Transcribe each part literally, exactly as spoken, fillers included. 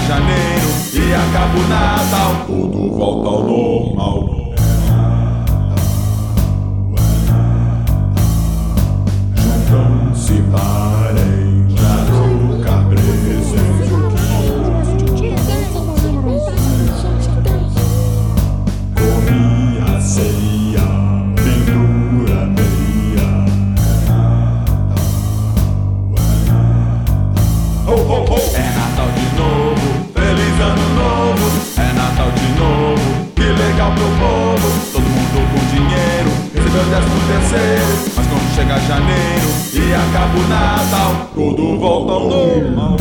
janeiro e acaba o Natal, tudo volta ao normal. Juntam-se parem pra trocar presente. Come a ceia, pendura meia. Oh, oh, oh. É Natal de novo, feliz ano novo. É Natal de novo, que legal pro povo. Todo mundo com dinheiro, recebeu décimo terceiro. Mas quando chega janeiro e acaba o Natal, tudo volta ao normal.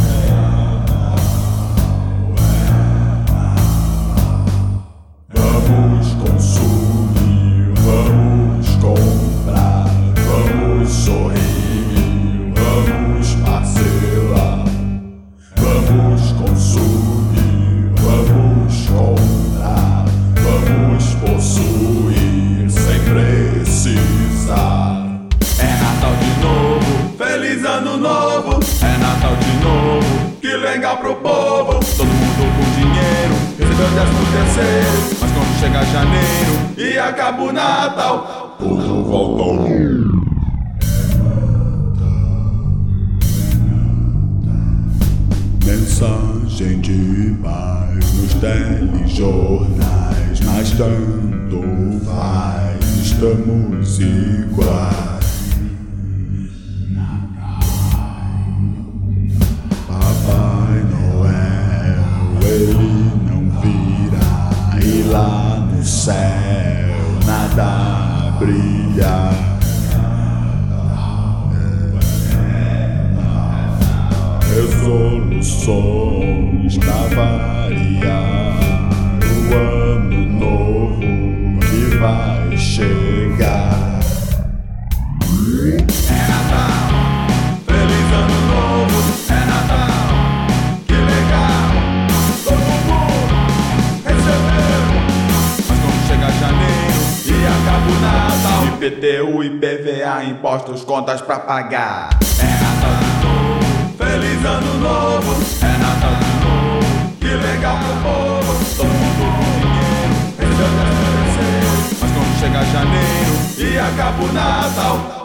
Vamos consumir, vamos comprar, vamos sorrir, vamos parcelar. Vamos consumir, vamos comprar, vamos possuir sem precisar. É Natal de novo, feliz ano novo. É Natal de novo, que legal pro povo. Todo mundo com dinheiro, recebeu décimo terceiro. Mas quando chega janeiro e acaba o Natal, tudo volta ao normal. Mensagem de paz nos telejornais, mas tanto faz, estamos iguais. Papai Noel, ele não virá, e lá no céu nada brilha. Resoluções pra variar o ano novo que vai chegar. É Natal, feliz ano novo. É Natal, que legal, todo mundo recebeu. Mas quando chega janeiro e acaba o Natal, I P T U, I P V A, impostos, contas pra pagar. É Natal de novo, feliz ano novo. É Natal de novo, que legal pro povo. Todo mundo com dinheiro, recebeu décimo terceiro. Mas quando chega janeiro e acaba o Natal,